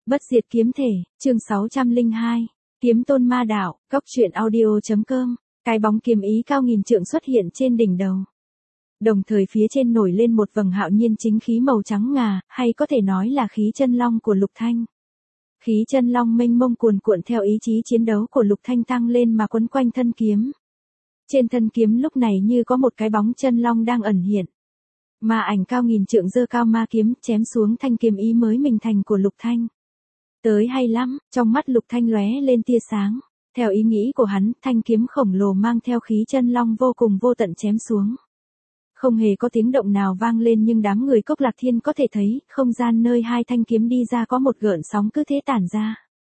Bất diệt kiếm thể, chương 602. Kiếm tôn ma đạo, góc truyện audio.com. Cái bóng kiếm ý cao nghìn trượng xuất hiện trên đỉnh đầu. Đồng thời phía trên nổi lên một vầng hạo nhiên chính khí màu trắng ngà, hay có thể nói là khí chân long của Lục Thanh. Khí chân long mênh mông cuồn cuộn theo ý chí chiến đấu của Lục Thanh tăng lên mà quấn quanh thân kiếm. Trên thân kiếm lúc này như có một cái bóng chân long đang ẩn hiện. Ma ảnh cao nghìn trượng giơ cao ma kiếm chém xuống thanh kiếm ý mới mình thành của Lục Thanh. Tới hay lắm, trong mắt Lục Thanh lóe lên tia sáng. Theo ý nghĩ của hắn, thanh kiếm khổng lồ mang theo khí chân long vô cùng vô tận chém xuống. Không hề có tiếng động nào vang lên nhưng đám người Cốc Lạc Thiên có thể thấy, không gian nơi hai thanh kiếm đi ra có một gợn sóng cứ thế tản ra.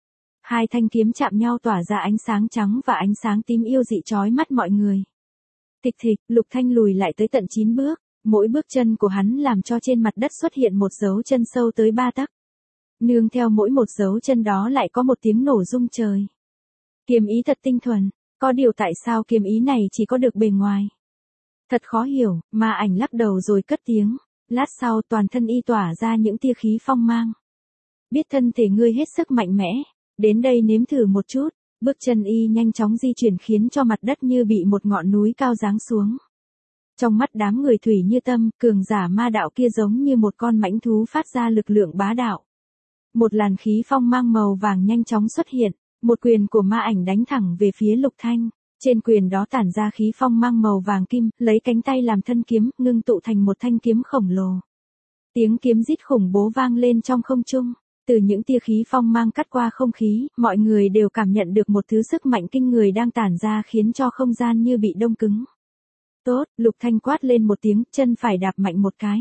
Hai thanh kiếm chạm nhau tỏa ra ánh sáng trắng và ánh sáng tím yêu dị chói mắt mọi người. Thịch thịch, Lục Thanh lùi lại tới tận 9 bước, mỗi bước chân của hắn làm cho trên mặt đất xuất hiện một dấu chân sâu tới 3 tấc. Nương theo mỗi một dấu chân đó lại có một tiếng nổ rung trời. Kiếm ý thật tinh thuần, có điều tại sao kiếm ý này chỉ có được bề ngoài? Thật khó hiểu, ma ảnh lắc đầu rồi cất tiếng. Lát sau toàn thân y tỏa ra những tia khí phong mang. Biết thân thể ngươi hết sức mạnh mẽ, đến đây nếm thử một chút. Bước chân y nhanh chóng di chuyển khiến cho mặt đất như bị một ngọn núi cao giáng xuống. Trong mắt đám người Thủy Như Tâm, cường giả ma đạo kia giống như một con mãnh thú phát ra lực lượng bá đạo. Một làn khí phong mang màu vàng nhanh chóng xuất hiện, một quyền của ma ảnh đánh thẳng về phía Lục Thanh. Trên quyền đó tản ra khí phong mang màu vàng kim, lấy cánh tay làm thân kiếm, ngưng tụ thành một thanh kiếm khổng lồ. Tiếng kiếm rít khủng bố vang lên trong không trung. Từ những tia khí phong mang cắt qua không khí, mọi người đều cảm nhận được một thứ sức mạnh kinh người đang tản ra khiến cho không gian như bị đông cứng. Tốt, Lục Thanh quát lên một tiếng, chân phải đạp mạnh một cái.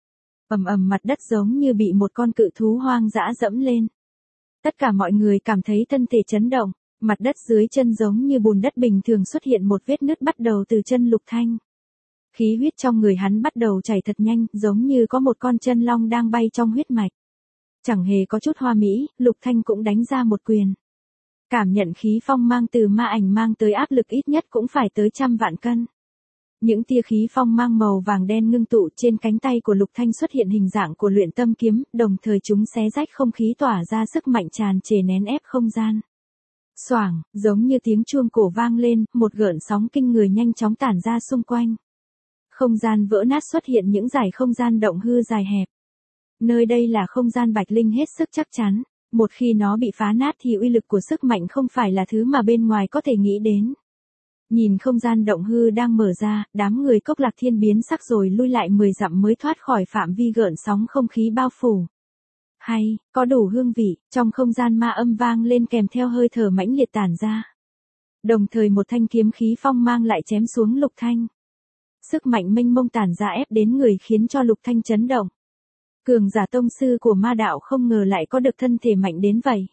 Ầm ầm, mặt đất giống như bị một con cự thú hoang dã dẫm lên. Tất cả mọi người cảm thấy thân thể chấn động, mặt đất dưới chân giống như bùn đất bình thường xuất hiện một vết nứt bắt đầu từ chân Lục Thanh. Khí huyết trong người hắn bắt đầu chảy thật nhanh, giống như có một con chân long đang bay trong huyết mạch. Chẳng hề có chút hoa mỹ, Lục Thanh cũng đánh ra một quyền. Cảm nhận khí phong mang từ ma ảnh mang tới áp lực ít nhất cũng phải tới 100 vạn cân. Những tia khí phong mang màu vàng đen ngưng tụ trên cánh tay của Lục Thanh xuất hiện hình dạng của luyện tâm kiếm, đồng thời chúng xé rách không khí tỏa ra sức mạnh tràn trề nén ép không gian. Xoảng, giống như tiếng chuông cổ vang lên, một gợn sóng kinh người nhanh chóng tản ra xung quanh. Không gian vỡ nát xuất hiện những dải không gian động hư dài hẹp. Nơi đây là không gian bạch linh hết sức chắc chắn, một khi nó bị phá nát thì uy lực của sức mạnh không phải là thứ mà bên ngoài có thể nghĩ đến. Nhìn không gian động hư đang mở ra, đám người Cốc Lạc Thiên biến sắc rồi lui lại 10 dặm mới thoát khỏi phạm vi gợn sóng không khí bao phủ. Hay, có đủ hương vị, trong không gian ma âm vang lên kèm theo hơi thở mãnh liệt tản ra. Đồng thời một thanh kiếm khí phong mang lại chém xuống Lục Thanh. Sức mạnh mênh mông tản ra ép đến người khiến cho Lục Thanh chấn động. Cường giả tông sư của ma đạo không ngờ lại có được thân thể mạnh đến vậy.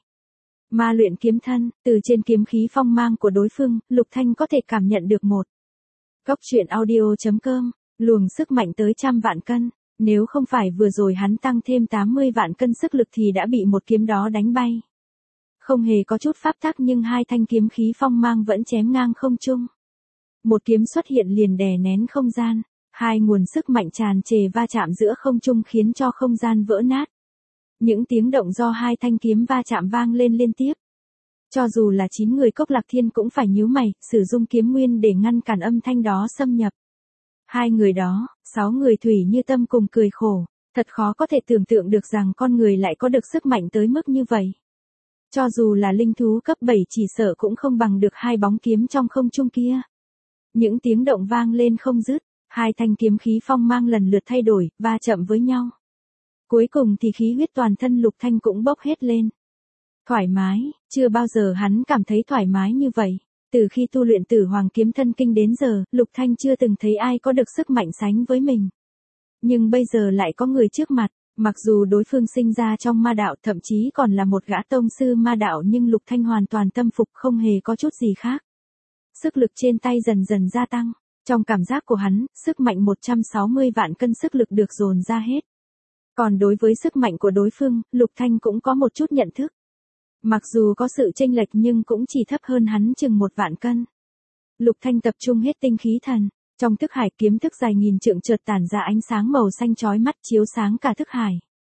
Ma luyện kiếm thân, từ trên kiếm khí phong mang của đối phương, Lục Thanh có thể cảm nhận được một. Góc truyện audio.com, luồng sức mạnh tới 100 vạn cân, nếu không phải vừa rồi hắn tăng thêm 80 vạn cân sức lực thì đã bị một kiếm đó đánh bay. Không hề có chút pháp tắc nhưng hai thanh kiếm khí phong mang vẫn chém ngang không trung. Một kiếm xuất hiện liền đè nén không gian, hai nguồn sức mạnh tràn trề va chạm giữa không trung khiến cho không gian vỡ nát. Những tiếng động do hai thanh kiếm va chạm vang lên liên tiếp. Cho dù là 9 người Cốc Lạc Thiên cũng phải nhíu mày, sử dụng kiếm nguyên để ngăn cản âm thanh đó xâm nhập. Hai người đó, 6 người Thủy Như Tâm cùng cười khổ, thật khó có thể tưởng tượng được rằng con người lại có được sức mạnh tới mức như vậy. Cho dù là linh thú cấp 7 chỉ sợ cũng không bằng được hai bóng kiếm trong không trung kia. Những tiếng động vang lên không dứt, hai thanh kiếm khí phong mang lần lượt thay đổi, va chạm với nhau. Cuối cùng thì khí huyết toàn thân Lục Thanh cũng bốc hết lên. Thoải mái, chưa bao giờ hắn cảm thấy thoải mái như vậy. Từ khi tu luyện Tử Hoàng Kiếm Thân Kinh đến giờ, Lục Thanh chưa từng thấy ai có được sức mạnh sánh với mình. Nhưng bây giờ lại có người trước mặt, mặc dù đối phương sinh ra trong ma đạo thậm chí còn là một gã tông sư ma đạo nhưng Lục Thanh hoàn toàn tâm phục không hề có chút gì khác. Sức lực trên tay dần dần gia tăng, trong cảm giác của hắn, sức mạnh 160 vạn cân sức lực được dồn ra hết. Còn đối với sức mạnh của đối phương, Lục Thanh cũng có một chút nhận thức. Mặc dù có sự chênh lệch nhưng cũng chỉ thấp hơn hắn chừng 1 vạn cân. Lục Thanh tập trung hết tinh khí thần, trong thức hải kiếm thức dài nghìn trượng chợt tản ra ánh sáng màu xanh chói mắt chiếu sáng cả thức hải.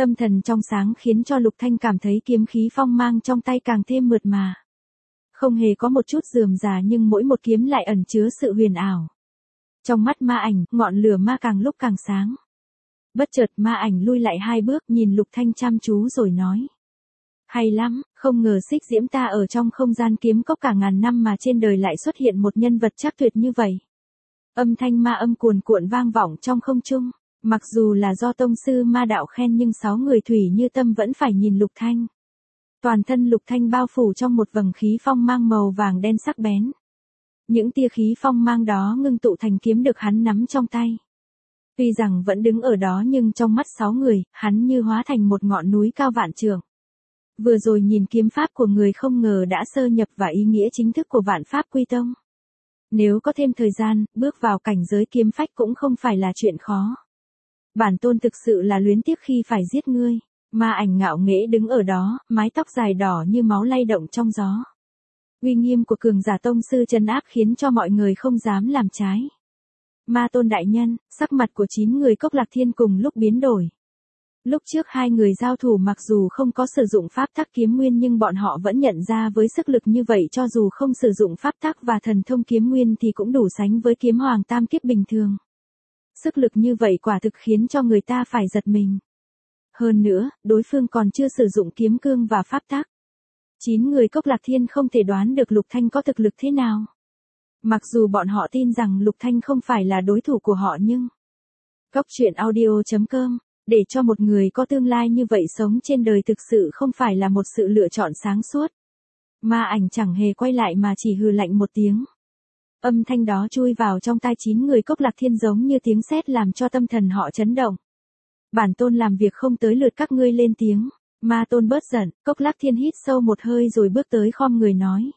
Tâm thần trong sáng khiến cho Lục Thanh cảm thấy kiếm khí phong mang trong tay càng thêm mượt mà. Không hề có một chút rườm rà nhưng mỗi một kiếm lại ẩn chứa sự huyền ảo. Trong mắt ma ảnh, ngọn lửa ma càng lúc càng sáng. Bất chợt ma ảnh lui lại 2 bước nhìn Lục Thanh chăm chú rồi nói. Hay lắm, không ngờ Xích Diễm ta ở trong không gian kiếm cốc cả ngàn năm mà trên đời lại xuất hiện một nhân vật chắc tuyệt như vậy. Âm thanh ma âm cuồn cuộn vang vọng trong không trung. Mặc dù là do tông sư ma đạo khen nhưng 6 người thủy như tâm vẫn phải nhìn Lục Thanh. Toàn thân Lục Thanh bao phủ trong một vầng khí phong mang màu vàng đen sắc bén. Những tia khí phong mang đó ngưng tụ thành kiếm được hắn nắm trong tay. Tuy rằng vẫn đứng ở đó nhưng trong mắt 6 người, hắn như hóa thành một ngọn núi cao vạn trượng. Vừa rồi nhìn kiếm pháp của người không ngờ đã sơ nhập vào ý nghĩa chính thức của Vạn Pháp Quy Tông. Nếu có thêm thời gian, bước vào cảnh giới kiếm phách cũng không phải là chuyện khó. Bản tôn thực sự là luyến tiếc khi phải giết ngươi. Ma ảnh ngạo nghễ đứng ở đó, mái tóc dài đỏ như máu lay động trong gió. Uy nghiêm của cường giả tông sư trấn áp khiến cho mọi người không dám làm trái. Ma tôn đại nhân, sắc mặt của 9 người Cốc Lạc Thiên cùng lúc biến đổi. Lúc trước 2 người giao thủ mặc dù không có sử dụng pháp tắc kiếm nguyên nhưng bọn họ vẫn nhận ra với sức lực như vậy cho dù không sử dụng pháp tắc và thần thông kiếm nguyên thì cũng đủ sánh với kiếm hoàng tam kiếp bình thường. Sức lực như vậy quả thực khiến cho người ta phải giật mình. Hơn nữa, đối phương còn chưa sử dụng kiếm cương và pháp tắc. 9 người Cốc Lạc Thiên không thể đoán được Lục Thanh có thực lực thế nào. Mặc dù bọn họ tin rằng Lục Thanh không phải là đối thủ của họ nhưng... Cốc.audio.com, để cho một người có tương lai như vậy sống trên đời thực sự không phải là một sự lựa chọn sáng suốt. Ma ảnh chẳng hề quay lại mà chỉ hừ lạnh một tiếng. Âm thanh đó chui vào trong tai 9 người Cốc Lạc Thiên giống như tiếng sét làm cho tâm thần họ chấn động. Bản tôn làm việc không tới lượt các ngươi lên tiếng. Ma tôn bớt giận, Cốc Lạc Thiên hít sâu một hơi rồi bước tới khom người nói.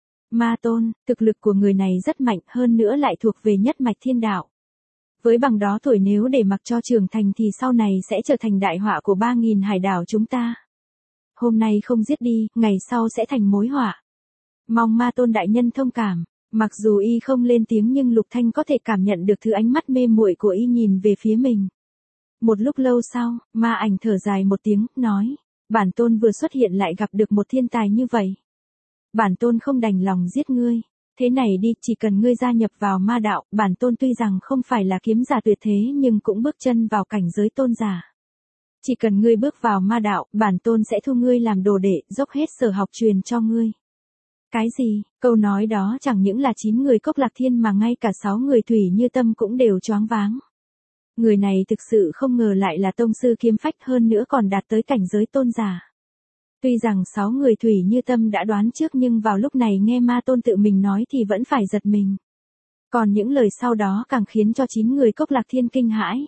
Ma tôn, thực lực của người này rất mạnh hơn nữa lại thuộc về nhất mạch thiên đạo. Với bằng đó tuổi nếu để mặc cho trưởng thành thì sau này sẽ trở thành đại họa của 3.000 hải đảo chúng ta. Hôm nay không giết đi, ngày sau sẽ thành mối họa. Mong ma tôn đại nhân thông cảm. Mặc dù y không lên tiếng nhưng Lục Thanh có thể cảm nhận được thứ ánh mắt mê muội của y nhìn về phía mình. Một lúc lâu sau, ma ảnh thở dài một tiếng, nói. Bản tôn vừa xuất hiện lại gặp được một thiên tài như vậy. Bản tôn không đành lòng giết ngươi. Thế này đi, chỉ cần ngươi gia nhập vào ma đạo, bản tôn tuy rằng không phải là kiếm giả tuyệt thế nhưng cũng bước chân vào cảnh giới tôn giả. Chỉ cần ngươi bước vào ma đạo, bản tôn sẽ thu ngươi làm đồ đệ, dốc hết sở học truyền cho ngươi. Cái gì? Câu nói đó chẳng những là 9 người Cốc Lạc Thiên mà ngay cả 6 người thủy như tâm cũng đều choáng váng. Người này thực sự không ngờ lại là tông sư kiếm phách hơn nữa còn đạt tới cảnh giới tôn giả. Tuy rằng 6 người thủy như tâm đã đoán trước nhưng vào lúc này nghe ma tôn tự mình nói thì vẫn phải giật mình. Còn những lời sau đó càng khiến cho 9 người Cốc Lạc Thiên kinh hãi.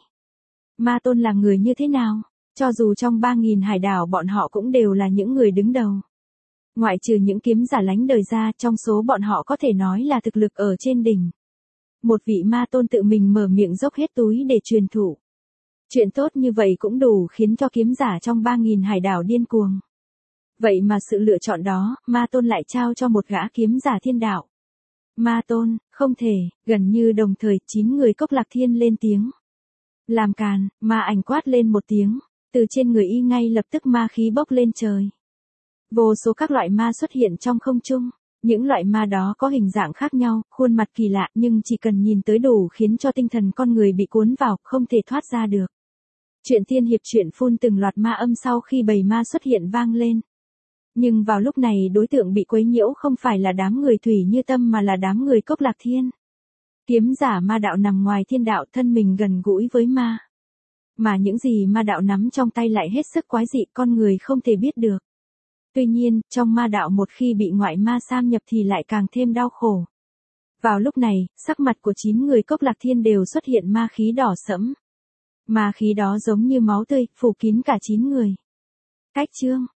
Ma tôn là người như thế nào? Cho dù trong 3.000 hải đảo bọn họ cũng đều là những người đứng đầu. Ngoại trừ những kiếm giả lánh đời ra, trong số bọn họ có thể nói là thực lực ở trên đỉnh. Một vị ma tôn tự mình mở miệng dốc hết túi để truyền thụ. Chuyện tốt như vậy cũng đủ khiến cho kiếm giả trong 3.000 hải đảo điên cuồng. Vậy mà sự lựa chọn đó, ma tôn lại trao cho một gã kiếm giả thiên đạo. Ma tôn, không thể, gần như đồng thời 9 người Cốc Lạc Thiên lên tiếng. Làm càn, ma ảnh quát lên một tiếng, từ trên người y ngay lập tức ma khí bốc lên trời. Vô số các loại ma xuất hiện trong không trung. Những loại ma đó có hình dạng khác nhau, khuôn mặt kỳ lạ nhưng chỉ cần nhìn tới đủ khiến cho tinh thần con người bị cuốn vào, không thể thoát ra được. Chuyện tiên hiệp chuyện phun từng loạt ma âm sau khi bầy ma xuất hiện vang lên. Nhưng vào lúc này đối tượng bị quấy nhiễu không phải là đám người thủy như tâm mà là đám người Cốc Lạc Thiên. Kiếm giả ma đạo nằm ngoài thiên đạo thân mình gần gũi với ma. Mà những gì ma đạo nắm trong tay lại hết sức quái dị con người không thể biết được. Tuy nhiên, trong ma đạo một khi bị ngoại ma xâm nhập thì lại càng thêm đau khổ. Vào lúc này, sắc mặt của 9 người Cốc Lạc Thiên đều xuất hiện ma khí đỏ sẫm. Ma khí đó giống như máu tươi, phủ kín cả 9 người. Cách chương